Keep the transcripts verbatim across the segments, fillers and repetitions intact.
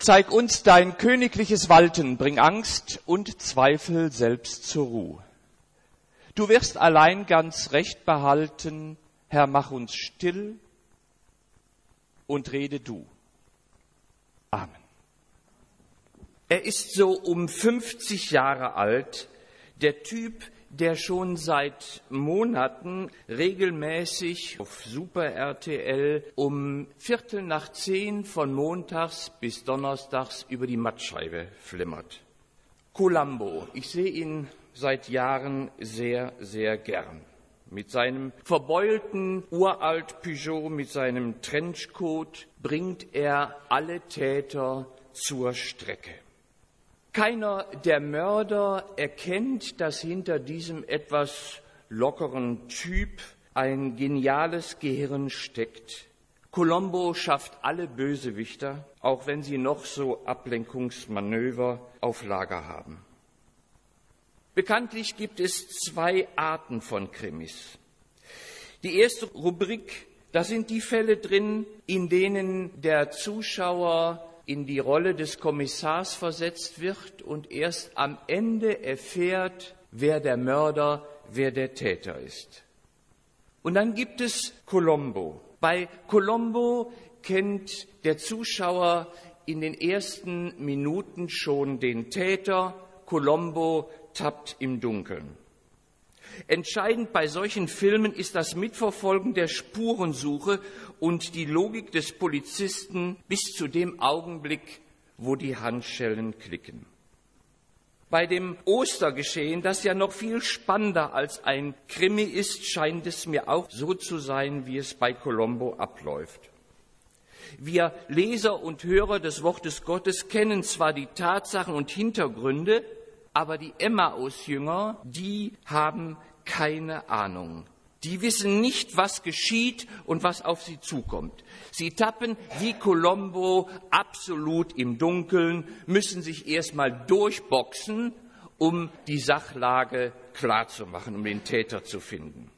Zeig uns dein königliches Walten, bring Angst und Zweifel selbst zur Ruhe. Du wirst allein ganz recht behalten, Herr, mach uns still und rede du. Amen. Er ist so um fünfzig Jahre alt, der Typ, der schon seit Monaten regelmäßig auf Super R T L um Viertel nach zehn von montags bis donnerstags über die Mattscheibe flimmert. Columbo, ich sehe ihn seit Jahren sehr, sehr gern. Mit seinem verbeulten uralt Peugeot, mit seinem Trenchcoat bringt er alle Täter zur Strecke. Keiner der Mörder erkennt, dass hinter diesem etwas lockeren Typ ein geniales Gehirn steckt. Columbo schafft alle Bösewichter, auch wenn sie noch so Ablenkungsmanöver auf Lager haben. Bekanntlich gibt es zwei Arten von Krimis. Die erste Rubrik, da sind die Fälle drin, in denen der Zuschauer in die Rolle des Kommissars versetzt wird und erst am Ende erfährt, wer der Mörder, wer der Täter ist. Und dann gibt es Columbo. Bei Columbo kennt der Zuschauer in den ersten Minuten schon den Täter. Columbo tappt im Dunkeln. Entscheidend bei solchen Filmen ist das Mitverfolgen der Spurensuche und die Logik des Polizisten bis zu dem Augenblick, wo die Handschellen klicken. Bei dem Ostergeschehen, das ja noch viel spannender als ein Krimi ist, scheint es mir auch so zu sein, wie es bei Columbo abläuft. Wir Leser und Hörer des Wortes Gottes kennen zwar die Tatsachen und Hintergründe, aber die Emmaus-Jünger, die haben keine Ahnung. Die wissen nicht, was geschieht und was auf sie zukommt. Sie tappen wie Columbo absolut im Dunkeln, müssen sich erstmal durchboxen, um die Sachlage klarzumachen, um den Täter zu finden.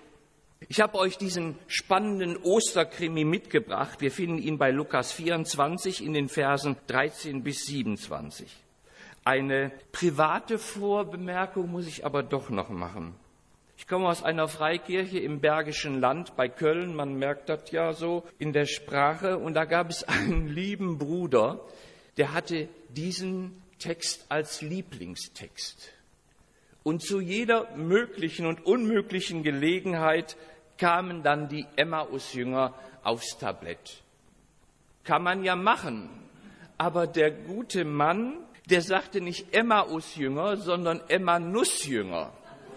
Ich habe euch diesen spannenden Osterkrimi mitgebracht. Wir finden ihn bei Lukas vierundzwanzig in den Versen dreizehn bis siebenundzwanzig. Eine private Vorbemerkung muss ich aber doch noch machen. Ich komme aus einer Freikirche im Bergischen Land bei Köln, man merkt das ja so in der Sprache, und da gab es einen lieben Bruder, der hatte diesen Text als Lieblingstext. Und zu jeder möglichen und unmöglichen Gelegenheit kamen dann die Emmaus-Jünger aufs Tablett. Kann man ja machen, aber der gute Mann, der sagte nicht Emmaus-Jünger, sondern Emmanus-Jünger.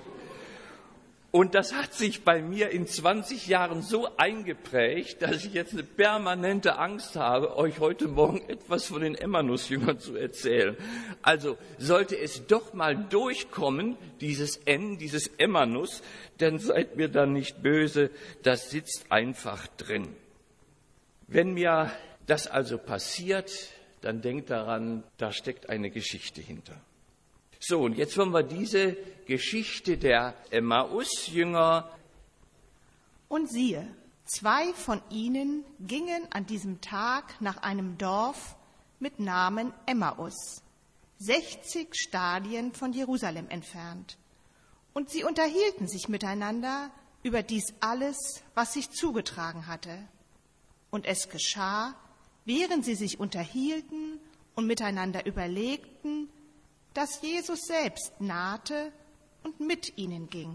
Und das hat sich bei mir in zwanzig Jahren so eingeprägt, dass ich jetzt eine permanente Angst habe, euch heute Morgen etwas von den Emmanus-Jüngern zu erzählen. Also sollte es doch mal durchkommen, dieses N, dieses Emmanus, dann seid mir dann nicht böse, das sitzt einfach drin. Wenn mir das also passiert, dann denkt daran, da steckt eine Geschichte hinter. So, und jetzt wollen wir diese Geschichte der Emmaus-Jünger. Und siehe, zwei von ihnen gingen an diesem Tag nach einem Dorf mit Namen Emmaus, sechzig Stadien von Jerusalem entfernt. Und sie unterhielten sich miteinander über dies alles, was sich zugetragen hatte. Und es geschah, während sie sich unterhielten und miteinander überlegten, dass Jesus selbst nahte und mit ihnen ging.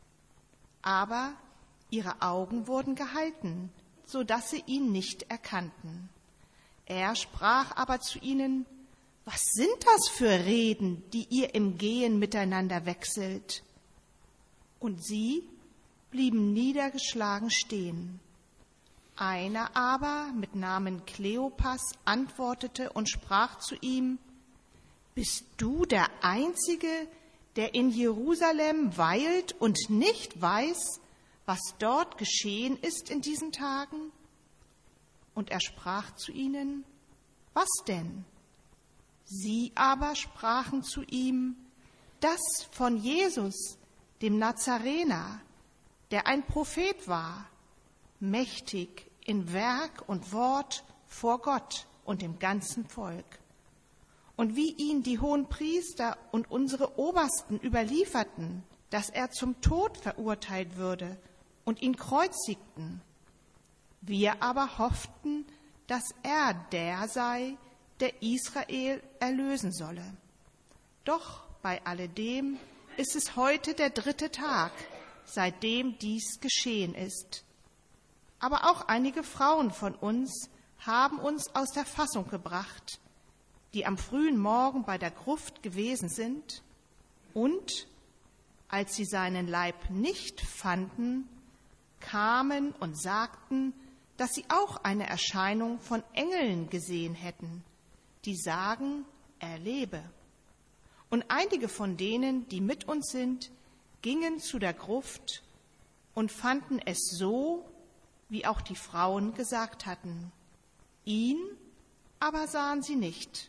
Aber ihre Augen wurden gehalten, so dass sie ihn nicht erkannten. Er sprach aber zu ihnen: Was sind das für Reden, die ihr im Gehen miteinander wechselt? Und sie blieben niedergeschlagen stehen. Einer aber mit Namen Kleopas antwortete und sprach zu ihm: Bist du der Einzige, der in Jerusalem weilt und nicht weiß, was dort geschehen ist in diesen Tagen? Und er sprach zu ihnen: Was denn? Sie aber sprachen zu ihm: Das von Jesus, dem Nazarener, der ein Prophet war, mächtig in Werk und Wort vor Gott, und dem ganzen Volk. Und wie ihn die Hohenpriester und unsere Obersten überlieferten, dass er zum Tod verurteilt würde und ihn kreuzigten. Wir aber hofften, dass er der sei, der Israel erlösen solle. Doch bei alledem ist es heute der dritte Tag, seitdem dies geschehen ist. Aber auch einige Frauen von uns haben uns aus der Fassung gebracht, die am frühen Morgen bei der Gruft gewesen sind und, als sie seinen Leib nicht fanden, kamen und sagten, dass sie auch eine Erscheinung von Engeln gesehen hätten, die sagen, er lebe. Und einige von denen, die mit uns sind, gingen zu der Gruft und fanden es so, wie auch die Frauen gesagt hatten. Ihn aber sahen sie nicht.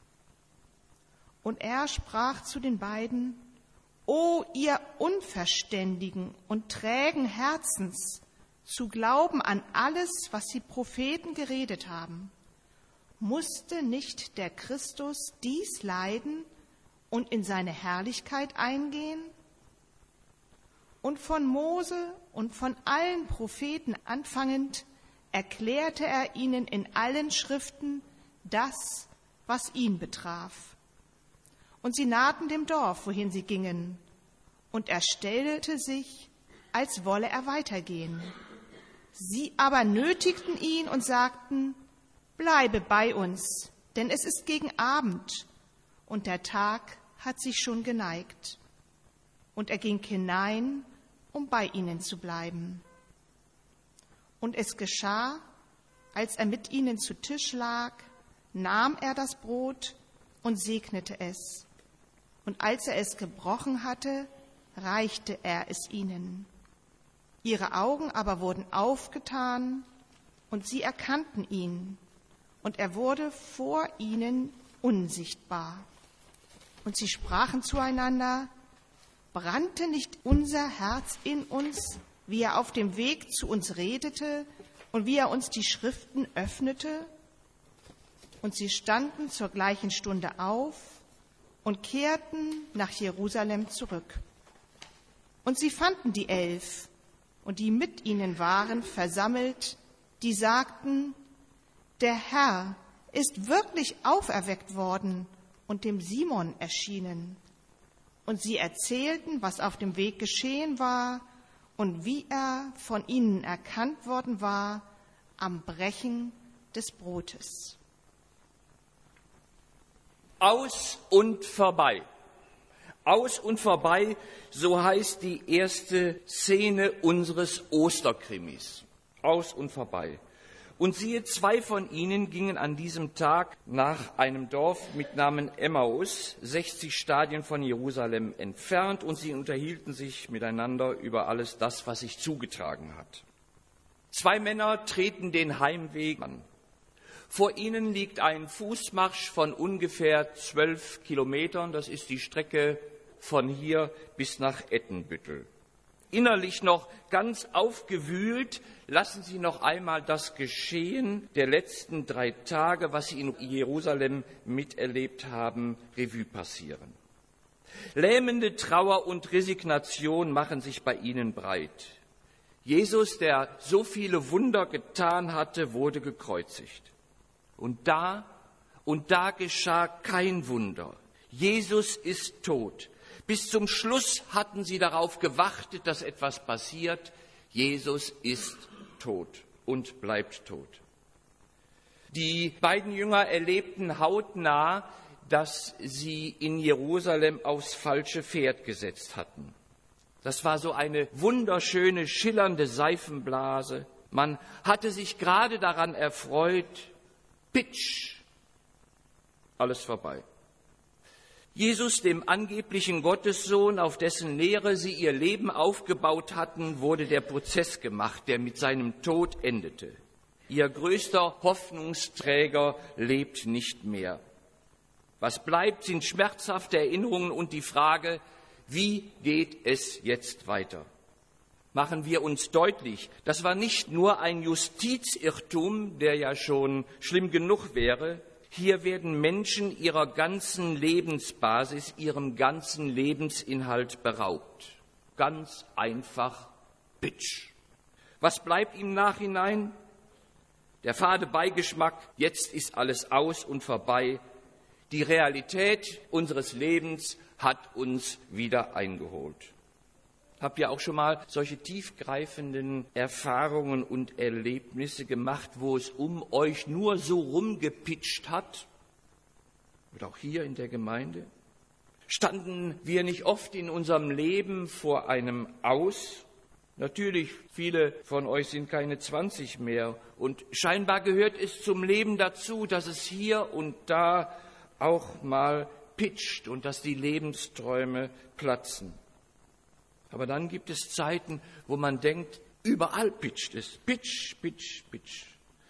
Und er sprach zu den beiden, O ihr unverständigen und trägen Herzens, zu glauben an alles, was die Propheten geredet haben. Musste nicht der Christus dies leiden und in seine Herrlichkeit eingehen? Und von Mose und von allen Propheten anfangend erklärte er ihnen in allen Schriften das, was ihn betraf. Und sie nahten dem Dorf, wohin sie gingen, und er stellte sich, als wolle er weitergehen. Sie aber nötigten ihn und sagten, bleibe bei uns, denn es ist gegen Abend, und der Tag hat sich schon geneigt. Und er ging hinein, um bei ihnen zu bleiben. Und es geschah, als er mit ihnen zu Tisch lag, nahm er das Brot und segnete es. Und als er es gebrochen hatte, reichte er es ihnen. Ihre Augen aber wurden aufgetan, und sie erkannten ihn, und er wurde vor ihnen unsichtbar. Und sie sprachen zueinander, brannte nicht unser Herz in uns, wie er auf dem Weg zu uns redete und wie er uns die Schriften öffnete? Und sie standen zur gleichen Stunde auf und kehrten nach Jerusalem zurück. Und sie fanden die Elf und die mit ihnen waren versammelt, die sagten, der Herr ist wirklich auferweckt worden und dem Simon erschienen. Und sie erzählten, was auf dem Weg geschehen war und wie er von ihnen erkannt worden war am Brechen des Brotes. Aus und vorbei. Aus und vorbei, so heißt die erste Szene unseres Osterkrimis. Aus und vorbei. Und siehe, zwei von ihnen gingen an diesem Tag nach einem Dorf mit Namen Emmaus, sechzig Stadien von Jerusalem entfernt, und sie unterhielten sich miteinander über alles das, was sich zugetragen hat. Zwei Männer treten den Heimweg an. Vor ihnen liegt ein Fußmarsch von ungefähr zwölf Kilometern. Das ist die Strecke von hier bis nach Ettenbüttel. Innerlich noch ganz aufgewühlt, lassen sie noch einmal das Geschehen der letzten drei Tage, was sie in Jerusalem miterlebt haben, Revue passieren. Lähmende Trauer und Resignation machen sich bei ihnen breit. Jesus, der so viele Wunder getan hatte, wurde gekreuzigt. Und da, und da geschah kein Wunder. Jesus ist tot. Bis zum Schluss hatten sie darauf gewartet, dass etwas passiert. Jesus ist tot und bleibt tot. Die beiden Jünger erlebten hautnah, dass sie in Jerusalem aufs falsche Pferd gesetzt hatten. Das war so eine wunderschöne, schillernde Seifenblase. Man hatte sich gerade daran erfreut. Pitsch, alles vorbei. Jesus, dem angeblichen Gottessohn, auf dessen Lehre sie ihr Leben aufgebaut hatten, wurde der Prozess gemacht, der mit seinem Tod endete. Ihr größter Hoffnungsträger lebt nicht mehr. Was bleibt, sind schmerzhafte Erinnerungen und die Frage, wie geht es jetzt weiter? machen wir uns deutlich, das war nicht nur ein Justizirrtum, der ja schon schlimm genug wäre. Hier werden Menschen ihrer ganzen Lebensbasis, ihrem ganzen Lebensinhalt beraubt. Ganz einfach Bitsch. Was bleibt im Nachhinein? Der fade Beigeschmack, jetzt ist alles aus und vorbei. Die Realität unseres Lebens hat uns wieder eingeholt. Habt ihr auch schon mal solche tiefgreifenden Erfahrungen und Erlebnisse gemacht, wo es um euch nur so rumgepitcht hat? Oder auch hier in der Gemeinde? Standen wir nicht oft in unserem Leben vor einem Aus? Natürlich, viele von euch sind keine zwanzig mehr und scheinbar gehört es zum Leben dazu, dass es hier und da auch mal pitcht und dass die Lebensträume platzen. Aber dann gibt es Zeiten, wo man denkt, überall pitcht es. Pitch, pitch, pitch.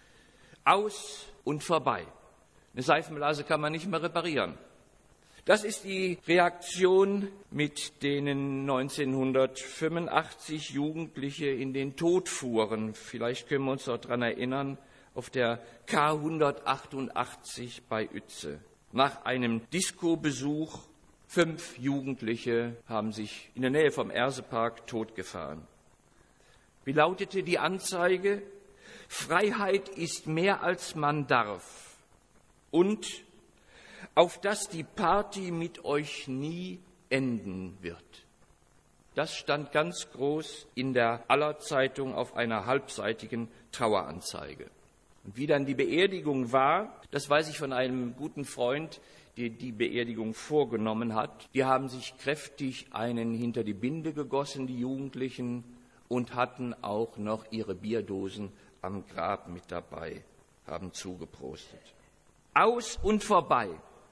Aus und vorbei. Eine Seifenblase kann man nicht mehr reparieren. Das ist die Reaktion, mit denen neunzehnhundertfünfundachtzig Jugendliche in den Tod fuhren. Vielleicht können wir uns noch daran erinnern, auf der K hundertachtundachtzig bei Uetze. Nach einem Disco-Besuch, fünf Jugendliche haben sich in der Nähe vom Ersepark totgefahren. Wie lautete die Anzeige? Freiheit ist mehr als man darf. Und auf dass die Party mit euch nie enden wird. Das stand ganz groß in der Allerzeitung auf einer halbseitigen Traueranzeige. Und wie dann die Beerdigung war, das weiß ich von einem guten Freund, der die Beerdigung vorgenommen hat. Die haben sich kräftig einen hinter die Binde gegossen, die Jugendlichen, und hatten auch noch ihre Bierdosen am Grab mit dabei, haben zugeprostet. Aus und vorbei.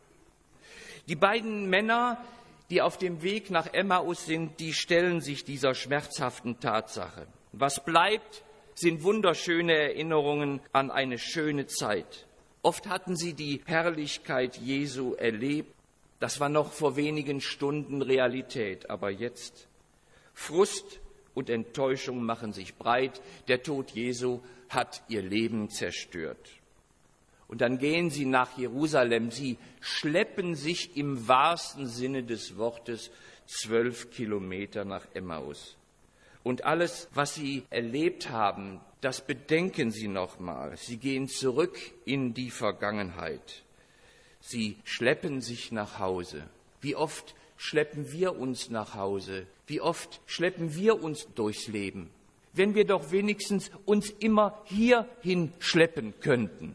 Die beiden Männer, die auf dem Weg nach Emmaus sind, die stellen sich dieser schmerzhaften Tatsache. Was bleibt, sind wunderschöne Erinnerungen an eine schöne Zeit. Oft hatten sie die Herrlichkeit Jesu erlebt. Das war noch vor wenigen Stunden Realität, aber jetzt Frust und Enttäuschung machen sich breit. Der Tod Jesu hat ihr Leben zerstört. Und dann gehen sie nach Jerusalem. Sie schleppen sich im wahrsten Sinne des Wortes zwölf Kilometer nach Emmaus. Und alles, was sie erlebt haben, das bedenken sie nochmal. Sie gehen zurück in die Vergangenheit. Sie schleppen sich nach Hause. Wie oft schleppen wir uns nach Hause? Wie oft schleppen wir uns durchs Leben? Wenn wir doch wenigstens uns immer hierhin schleppen könnten.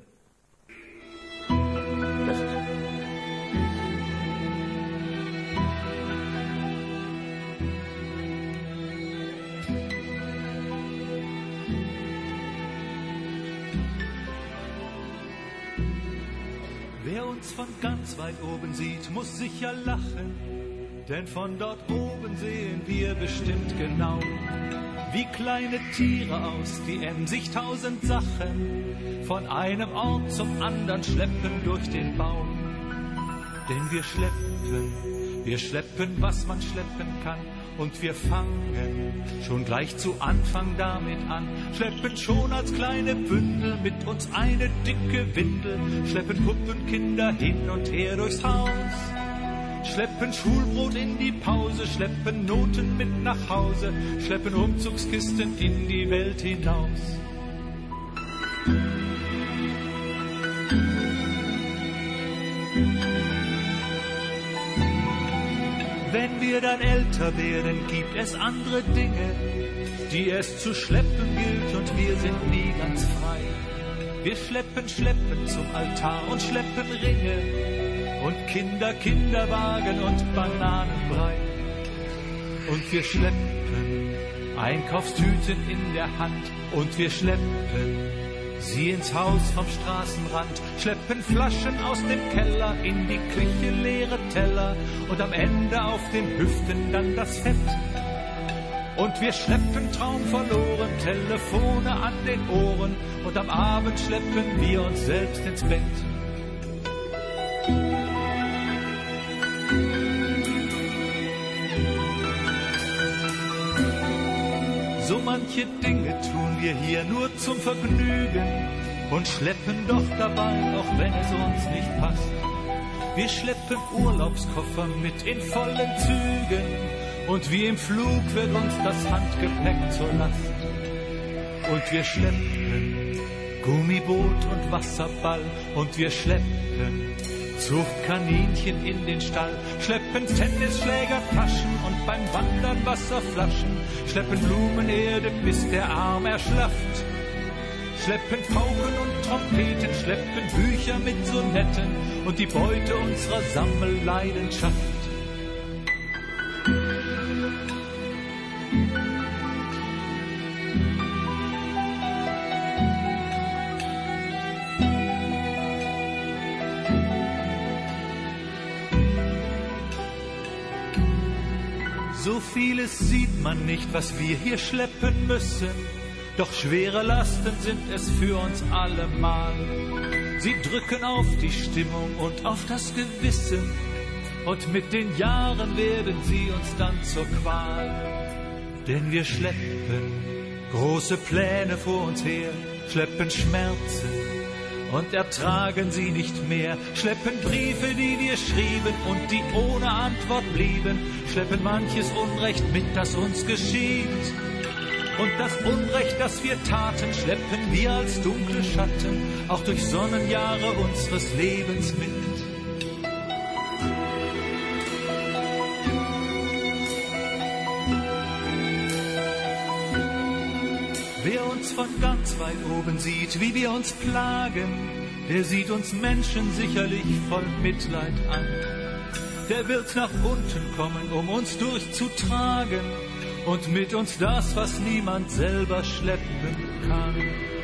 Wer uns von ganz weit oben sieht, muss sicher lachen, denn von dort oben sehen wir bestimmt genau, wie kleine Tiere aus, die emsig tausend Sachen von einem Ort zum anderen schleppen durch den Baum. Denn wir schleppen, wir schleppen, was man schleppen kann, und wir fangen schon gleich zu Anfang damit an. Schleppen schon als kleine Bündel mit uns eine dicke Windel, schleppen Puppenkinder hin und her durchs Haus, schleppen Schulbrot in die Pause, schleppen Noten mit nach Hause, schleppen Umzugskisten in die Welt hinaus. Wenn wir dann älter werden, gibt es andere Dinge, die es zu schleppen gilt, und wir sind nie ganz frei. Wir schleppen, schleppen zum Altar und schleppen Ringe und Kinder, Kinderwagen und Bananenbrei. Und wir schleppen Einkaufstüten in der Hand und wir schleppen sie ins Haus vom Straßenrand, schleppen Flaschen aus dem Keller in die Küche, leere Teller und am Ende auf den Hüften dann das Fett. Und wir schleppen Traum verloren, Telefone an den Ohren und am Abend schleppen wir uns selbst ins Bett. manche Dinge tun wir hier nur zum Vergnügen und schleppen doch dabei, auch wenn es uns nicht passt. Wir schleppen Urlaubskoffer mit in vollen Zügen und wie im Flug wird uns das Handgepäck zur Last. Und wir schleppen Gummiboot und Wasserball und wir schleppen Zuchtkaninchen in den Stall, schleppen Tennisschläger, Taschen und beim Wandern Wasserflaschen, schleppen Blumenerde, bis der Arm erschlafft. Schleppen Pauken und Trompeten, schleppen Bücher mit Sonetten und die Beute unserer Sammelleidenschaft. So vieles sieht man nicht, was wir hier schleppen müssen. Doch schwere Lasten sind es für uns allemal. Sie drücken auf die Stimmung und auf das Gewissen. Und mit den Jahren werden sie uns dann zur Qual. Denn wir schleppen große Pläne vor uns her, schleppen Schmerzen und ertragen sie nicht mehr. Schleppen Briefe, die wir schrieben und die ohne Antwort blieben. Schleppen manches Unrecht mit, das uns geschieht. Und das Unrecht, das wir taten, schleppen wir als dunkle Schatten auch durch Sonnenjahre unseres Lebens mit. Wer uns von ganz weit oben sieht, wie wir uns plagen, der sieht uns Menschen sicherlich voll Mitleid an. Der wird nach unten kommen, um uns durchzutragen und mit uns das, was niemand selber schleppen kann.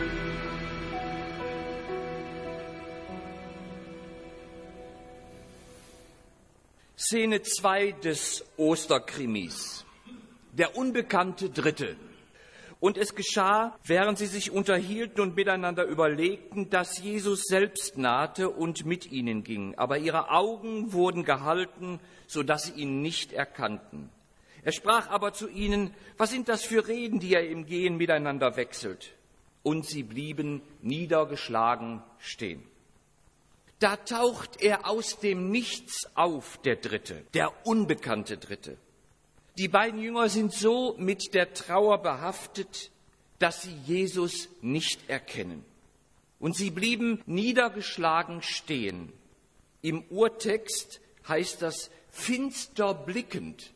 Szene zwei des Osterkrimis. Der unbekannte Dritte. Und es geschah, während sie sich unterhielten und miteinander überlegten, dass Jesus selbst nahte und mit ihnen ging. Aber ihre Augen wurden gehalten, sodass sie ihn nicht erkannten. Er sprach aber zu ihnen: Was sind das für Reden, die ihr im Gehen miteinander wechselt? Und sie blieben niedergeschlagen stehen. Da taucht er aus dem Nichts auf, der Dritte, der unbekannte Dritte. Die beiden Jünger sind so mit der Trauer behaftet, dass sie Jesus nicht erkennen. Und sie blieben niedergeschlagen stehen. Im Urtext heißt das finster blickend.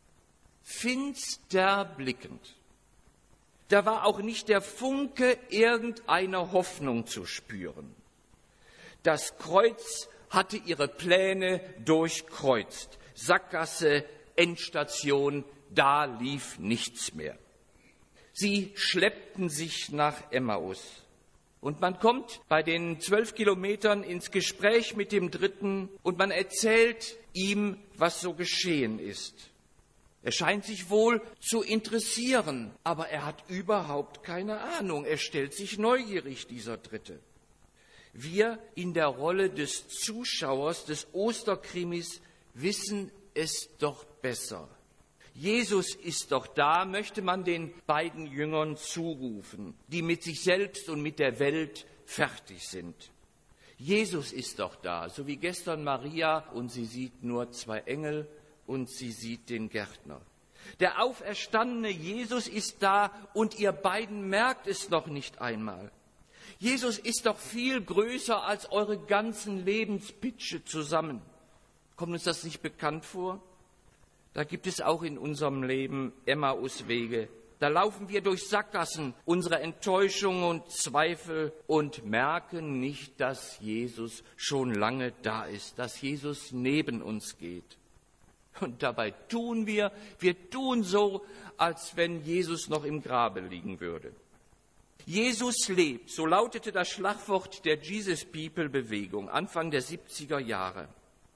Finster blickend. Da war auch nicht der Funke irgendeiner Hoffnung zu spüren. Das Kreuz hatte ihre Pläne durchkreuzt. Sackgasse, Endstation, da lief nichts mehr. Sie schleppten sich nach Emmaus. Und man kommt bei den zwölf Kilometern ins Gespräch mit dem Dritten und man erzählt ihm, was so geschehen ist. Er scheint sich wohl zu interessieren, aber er hat überhaupt keine Ahnung. Er stellt sich neugierig, dieser Dritte. Wir in der Rolle des Zuschauers des Osterkrimis wissen es doch besser. Jesus ist doch da, möchte man den beiden Jüngern zurufen, die mit sich selbst und mit der Welt fertig sind. Jesus ist doch da, so wie gestern Maria, und sie sieht nur zwei Engel und sie sieht den Gärtner. Der auferstandene Jesus ist da und ihr beiden merkt es noch nicht einmal. Jesus ist doch viel größer als eure ganzen Lebenspitsche zusammen. Kommt uns das nicht bekannt vor? Da gibt es auch in unserem Leben Emmauswege. Da laufen wir durch Sackgassen, unsere Enttäuschung und Zweifel und merken nicht, dass Jesus schon lange da ist, dass Jesus neben uns geht. Und dabei tun wir, wir tun so, als wenn Jesus noch im Grabe liegen würde. Jesus lebt, so lautete das Schlagwort der Jesus People Bewegung Anfang der siebziger Jahre.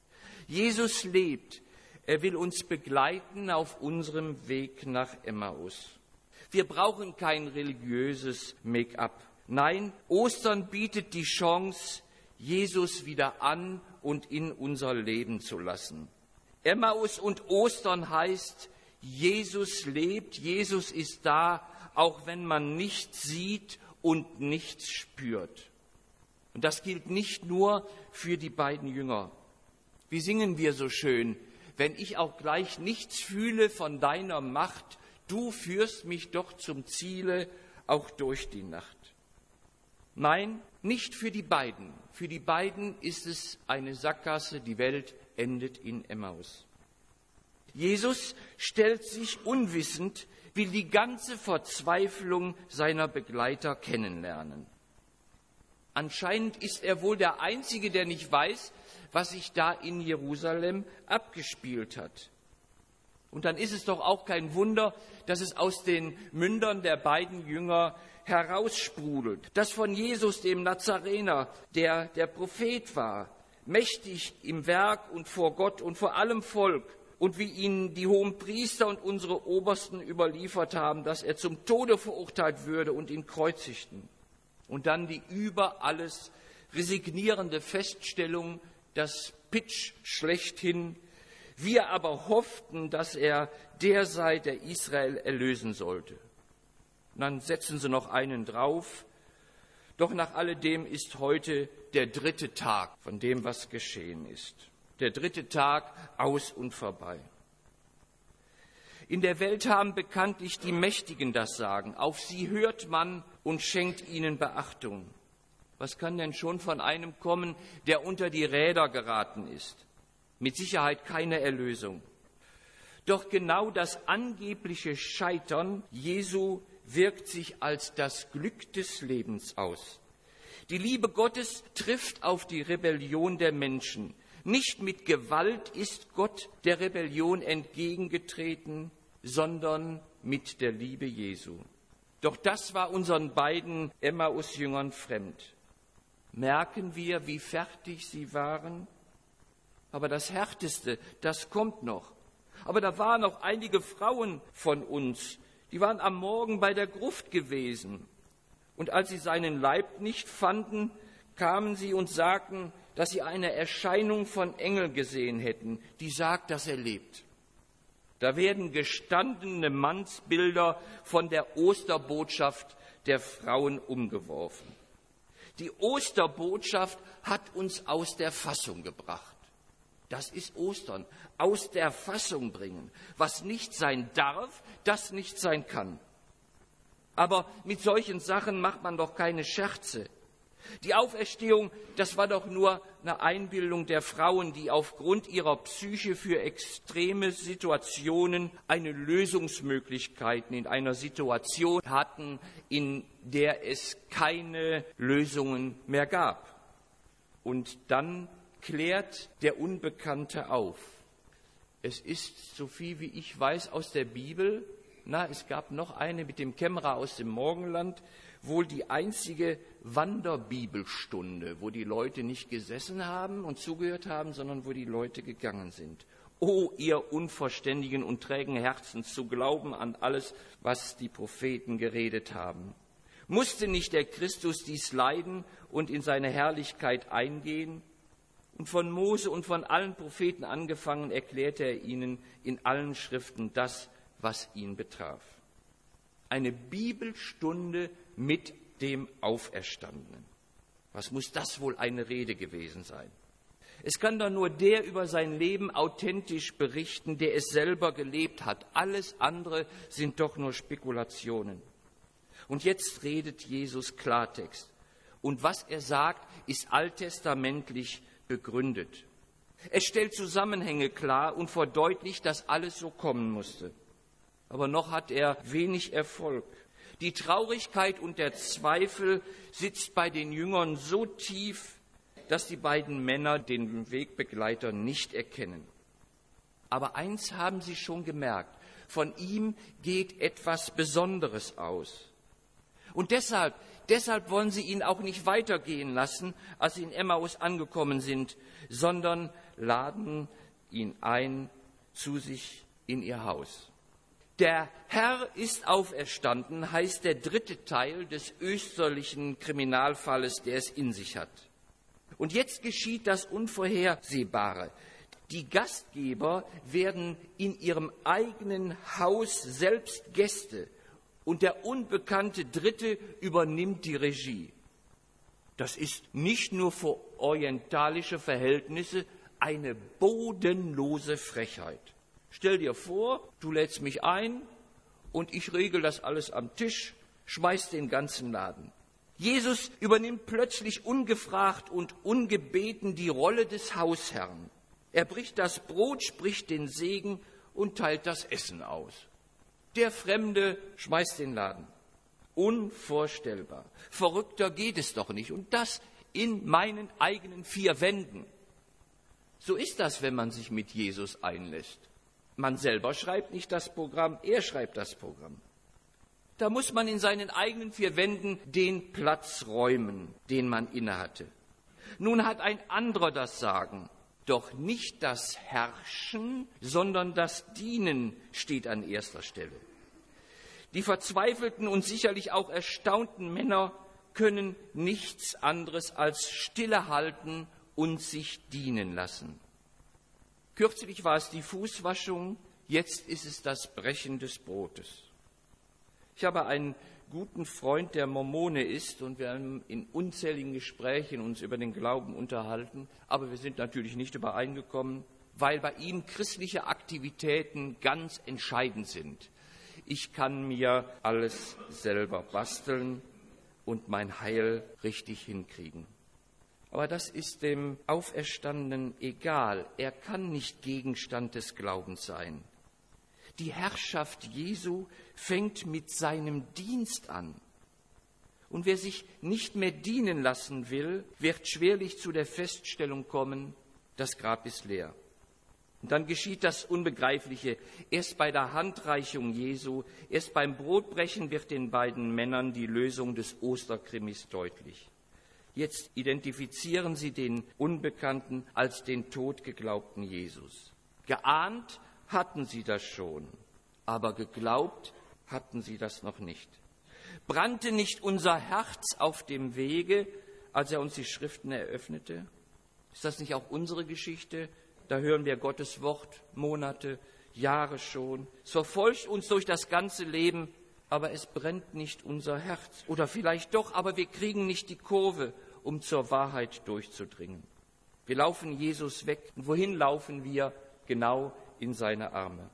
Jesus lebt, er will uns begleiten auf unserem Weg nach Emmaus. Wir brauchen kein religiöses Make-up. Nein, Ostern bietet die Chance, Jesus wieder an und in unser Leben zu lassen. Emmaus und Ostern heißt, Jesus lebt, Jesus ist da, auch wenn man nichts sieht und nichts spürt. Und das gilt nicht nur für die beiden Jünger. Wie singen wir so schön? Wenn ich auch gleich nichts fühle von deiner Macht, du führst mich doch zum Ziele, auch durch die Nacht. Nein, nicht für die beiden. Für die beiden ist es eine Sackgasse, die Welt endet in Emmaus. Jesus stellt sich unwissend, will die ganze Verzweiflung seiner Begleiter kennenlernen. Anscheinend ist er wohl der Einzige, der nicht weiß, was sich da in Jerusalem abgespielt hat. Und dann ist es doch auch kein Wunder, dass es aus den Mündern der beiden Jünger heraussprudelt, dass von Jesus, dem Nazarener, der der Prophet war, mächtig im Werk und vor Gott und vor allem Volk, und wie ihn die hohen Priester und unsere Obersten überliefert haben, dass er zum Tode verurteilt würde und ihn kreuzigten. Und dann die über alles resignierende Feststellung, das Pitch schlechthin. Wir aber hofften, dass er der sei, der Israel erlösen sollte. Und dann setzen sie noch einen drauf. Doch nach alledem ist heute der dritte Tag von dem, was geschehen ist. Der dritte Tag aus und vorbei. In der Welt haben bekanntlich die Mächtigen das Sagen. Auf sie hört man und schenkt ihnen Beachtung. Was kann denn schon von einem kommen, der unter die Räder geraten ist? Mit Sicherheit keine Erlösung. Doch genau das angebliche Scheitern Jesu wirkt sich als das Glück des Lebens aus. Die Liebe Gottes trifft auf die Rebellion der Menschen. Nicht mit Gewalt ist Gott der Rebellion entgegengetreten, sondern mit der Liebe Jesu. Doch das war unseren beiden Emmaus-Jüngern fremd. Merken wir, wie fertig sie waren? Aber das Härteste, das kommt noch. Aber da waren noch einige Frauen von uns, die waren am Morgen bei der Gruft gewesen. Und als sie seinen Leib nicht fanden, kamen sie und sagten, dass sie eine Erscheinung von Engeln gesehen hätten, die sagt, dass er lebt. Da werden gestandene Mannsbilder von der Osterbotschaft der Frauen umgeworfen. Die Osterbotschaft hat uns aus der Fassung gebracht. Das ist Ostern, aus der Fassung bringen. Was nicht sein darf, das nicht sein kann. Aber mit solchen Sachen macht man doch keine Scherze. Die Auferstehung, das war doch nur eine Einbildung der Frauen, die aufgrund ihrer Psyche für extreme Situationen eine Lösungsmöglichkeit in einer Situation hatten, in der es keine Lösungen mehr gab. Und dann klärt der Unbekannte auf. Es ist, so viel wie ich weiß aus der Bibel, na, es gab noch eine mit dem Kämmerer aus dem Morgenland, wohl die einzige Wanderbibelstunde, wo die Leute nicht gesessen haben und zugehört haben, sondern wo die Leute gegangen sind. O ihr unverständigen und trägen Herzen, zu glauben an alles, was die Propheten geredet haben. Musste nicht der Christus dies leiden und in seine Herrlichkeit eingehen? Und von Mose und von allen Propheten angefangen erklärte er ihnen in allen Schriften das, was ihn betraf. Eine Bibelstunde mit dem Auferstandenen. Was muss das wohl eine Rede gewesen sein? Es kann doch nur der über sein Leben authentisch berichten, der es selber gelebt hat. Alles andere sind doch nur Spekulationen. Und jetzt redet Jesus Klartext. Und was er sagt, ist alttestamentlich begründet. Es stellt Zusammenhänge klar und verdeutlicht, dass alles so kommen musste. Aber noch hat er wenig Erfolg. Die Traurigkeit und der Zweifel sitzt bei den Jüngern so tief, dass die beiden Männer den Wegbegleiter nicht erkennen. Aber eins haben sie schon gemerkt, von ihm geht etwas Besonderes aus. Und deshalb, deshalb wollen sie ihn auch nicht weitergehen lassen, als sie in Emmaus angekommen sind, sondern laden ihn ein zu sich in ihr Haus. Der Herr ist auferstanden, heißt der dritte Teil des österlichen Kriminalfalles, der es in sich hat. Und jetzt geschieht das Unvorhersehbare. Die Gastgeber werden in ihrem eigenen Haus selbst Gäste und der unbekannte Dritte übernimmt die Regie. Das ist nicht nur für orientalische Verhältnisse eine bodenlose Frechheit. Stell dir vor, du lädst mich ein und ich regel das alles am Tisch, schmeiß den ganzen Laden. Jesus übernimmt plötzlich ungefragt und ungebeten die Rolle des Hausherrn. Er bricht das Brot, spricht den Segen und teilt das Essen aus. Der Fremde schmeißt den Laden. Unvorstellbar. Verrückter geht es doch nicht. Und das in meinen eigenen vier Wänden. So ist das, wenn man sich mit Jesus einlässt. Man selber schreibt nicht das Programm, er schreibt das Programm. Da muss man in seinen eigenen vier Wänden den Platz räumen, den man innehatte. Nun hat ein anderer das Sagen. Doch nicht das Herrschen, sondern das Dienen steht an erster Stelle. Die verzweifelten und sicherlich auch erstaunten Männer können nichts anderes als stillehalten und sich dienen lassen. Kürzlich war es die Fußwaschung, jetzt ist es das Brechen des Brotes. Ich habe einen guten Freund, der Mormone ist, und wir haben in unzähligen Gesprächen uns über den Glauben unterhalten, aber wir sind natürlich nicht übereingekommen, weil bei ihm christliche Aktivitäten ganz entscheidend sind. Ich kann mir alles selber basteln und mein Heil richtig hinkriegen. Aber das ist dem Auferstandenen egal. Er kann nicht Gegenstand des Glaubens sein. Die Herrschaft Jesu fängt mit seinem Dienst an. Und wer sich nicht mehr dienen lassen will, wird schwerlich zu der Feststellung kommen, das Grab ist leer. Und dann geschieht das Unbegreifliche. Erst bei der Handreichung Jesu, erst beim Brotbrechen wird den beiden Männern die Lösung des Osterkrimis deutlich. Jetzt identifizieren sie den Unbekannten als den totgeglaubten Jesus. Geahnt hatten sie das schon, aber geglaubt hatten sie das noch nicht. Brannte nicht unser Herz auf dem Wege, als er uns die Schriften eröffnete? Ist das nicht auch unsere Geschichte? Da hören wir Gottes Wort Monate, Jahre schon. Es verfolgt uns durch das ganze Leben, aber es brennt nicht unser Herz. Oder vielleicht doch, aber wir kriegen nicht die Kurve, um zur Wahrheit durchzudringen. Wir laufen Jesus weg. Und wohin laufen wir? Genau in seine Arme.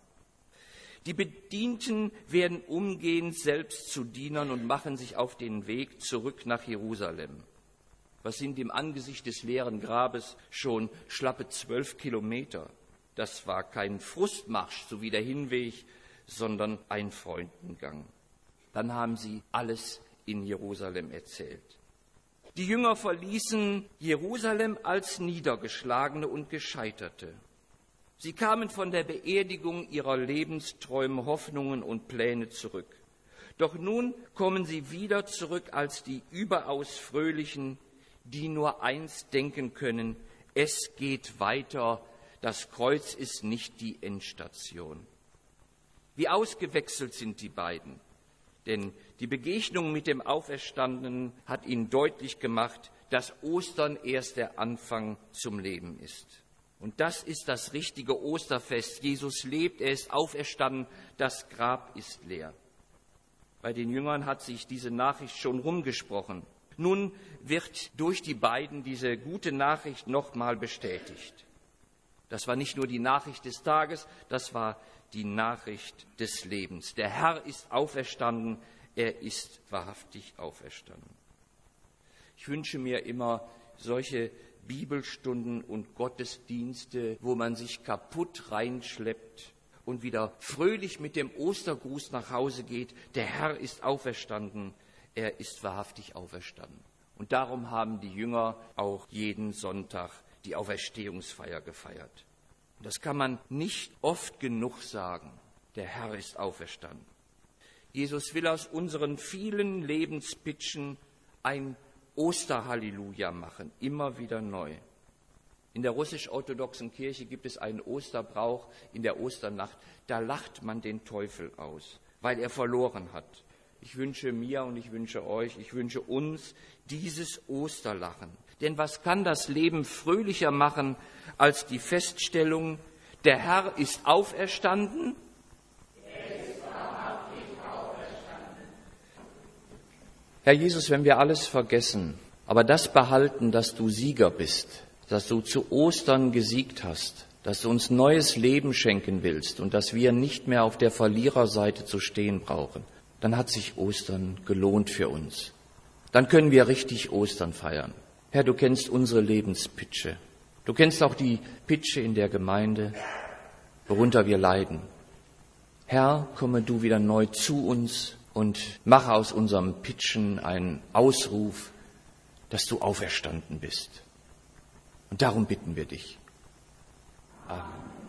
Die Bedienten werden umgehend selbst zu Dienern und machen sich auf den Weg zurück nach Jerusalem. Was sind im Angesicht des leeren Grabes schon schlappe zwölf Kilometer? Das war kein Frustmarsch, so wie der Hinweg, sondern ein Freundengang. Dann haben sie alles in Jerusalem erzählt. Die Jünger verließen Jerusalem als Niedergeschlagene und Gescheiterte. Sie kamen von der Beerdigung ihrer Lebensträume, Hoffnungen und Pläne zurück. Doch nun kommen sie wieder zurück als die überaus Fröhlichen, die nur eins denken können: Es geht weiter, das Kreuz ist nicht die Endstation. Wie ausgewechselt sind die beiden, denn die Begegnung mit dem Auferstandenen hat ihnen deutlich gemacht, dass Ostern erst der Anfang zum Leben ist. Und das ist das richtige Osterfest. Jesus lebt, er ist auferstanden, das Grab ist leer. Bei den Jüngern hat sich diese Nachricht schon rumgesprochen. Nun wird durch die beiden diese gute Nachricht nochmal bestätigt. Das war nicht nur die Nachricht des Tages, das war die Nachricht des Lebens. Der Herr ist auferstanden, er ist wahrhaftig auferstanden. Ich wünsche mir immer solche Bibelstunden und Gottesdienste, wo man sich kaputt reinschleppt und wieder fröhlich mit dem Ostergruß nach Hause geht. Der Herr ist auferstanden, er ist wahrhaftig auferstanden. Und darum haben die Jünger auch jeden Sonntag die Auferstehungsfeier gefeiert. Und das kann man nicht oft genug sagen. Der Herr ist auferstanden. Jesus will aus unseren vielen Lebenspitchen ein Osterhalleluja machen, immer wieder neu. In der russisch-orthodoxen Kirche gibt es einen Osterbrauch in der Osternacht. Da lacht man den Teufel aus, weil er verloren hat. Ich wünsche mir und ich wünsche euch, ich wünsche uns dieses Osterlachen. Denn was kann das Leben fröhlicher machen als die Feststellung, der Herr ist auferstanden? Er ist wahrhaftig auferstanden. Herr Jesus, wenn wir alles vergessen, aber das behalten, dass du Sieger bist, dass du zu Ostern gesiegt hast, dass du uns neues Leben schenken willst und dass wir nicht mehr auf der Verliererseite zu stehen brauchen, dann hat sich Ostern gelohnt für uns. Dann können wir richtig Ostern feiern. Herr, du kennst unsere Lebenspitsche. Du kennst auch die Pitsche in der Gemeinde, worunter wir leiden. Herr, komme du wieder neu zu uns und mache aus unserem Pitschen einen Ausruf, dass du auferstanden bist. Und darum bitten wir dich. Amen.